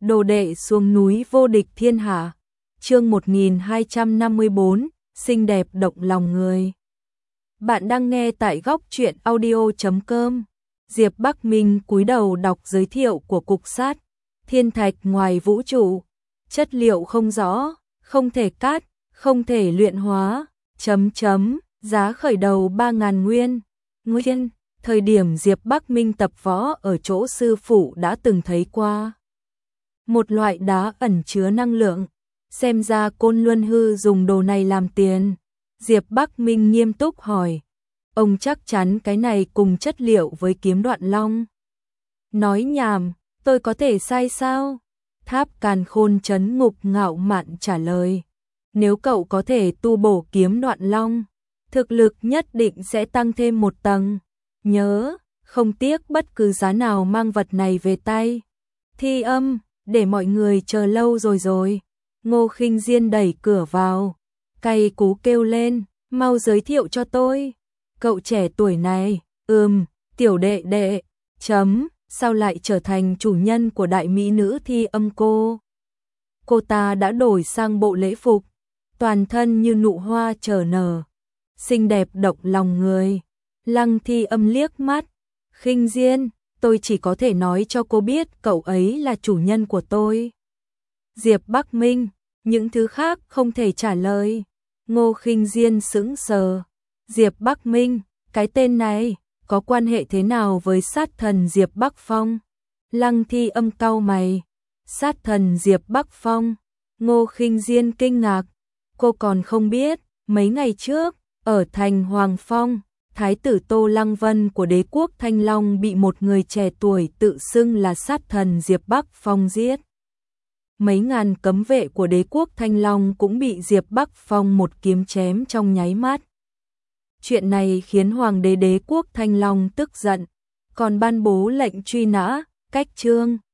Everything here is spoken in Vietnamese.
Đồ đệ xuống núi vô địch thiên hạ. Chương 1254, xinh đẹp động lòng người. Bạn đang nghe tại góc truyện audio.com. Diệp Bắc Minh cúi đầu đọc giới thiệu của cục sát. Thiên thạch ngoài vũ trụ, chất liệu không rõ, không thể cát, không thể luyện hóa, giá khởi đầu 3.000 nguyên. Thời điểm Diệp Bắc Minh tập võ ở chỗ sư phụ đã từng thấy qua. Một loại đá ẩn chứa năng lượng, xem ra Côn Luân Hư dùng đồ này làm tiền. Diệp Bắc Minh nghiêm túc hỏi, ông chắc chắn cái này cùng chất liệu với kiếm Đoạn Long? Nói nhảm, tôi có thể sai sao? Tháp Càn Khôn Trấn Ngục ngạo mạn trả lời, nếu cậu có thể tu bổ kiếm Đoạn Long, thực lực nhất định sẽ tăng thêm một tầng. Nhớ, không tiếc bất cứ giá nào mang vật này về tay. Thi Âm, để mọi người chờ lâu rồi. Ngô Khinh Diên đẩy cửa vào, cay cú kêu lên, mau giới thiệu cho tôi. Cậu trẻ tuổi này, tiểu đệ đệ, sao lại trở thành chủ nhân của đại mỹ nữ Thi Âm cô? Cô ta đã đổi sang bộ lễ phục, toàn thân như nụ hoa chở nở, xinh đẹp động lòng người. Lăng Thi Âm liếc mắt, Khinh Diên, tôi chỉ có thể nói cho cô biết cậu ấy là chủ nhân của tôi. Diệp Bắc Minh, những thứ khác không thể trả lời. Ngô Khinh Diên sững sờ. Diệp Bắc Minh, cái tên này có quan hệ thế nào với sát thần Diệp Bắc Phong? Lăng Thi Âm cau mày. Sát thần Diệp Bắc Phong? Ngô Khinh Diên kinh ngạc. Cô còn không biết, mấy ngày trước, ở thành Hoàng Phong, Thái tử Tô Lăng Vân của đế quốc Thanh Long bị một người trẻ tuổi tự xưng là sát thần Diệp Bắc Phong giết. Mấy ngàn cấm vệ của đế quốc Thanh Long cũng bị Diệp Bắc Phong một kiếm chém trong nháy mắt. Chuyện này khiến hoàng đế đế quốc Thanh Long tức giận, còn ban bố lệnh truy nã, cách chương.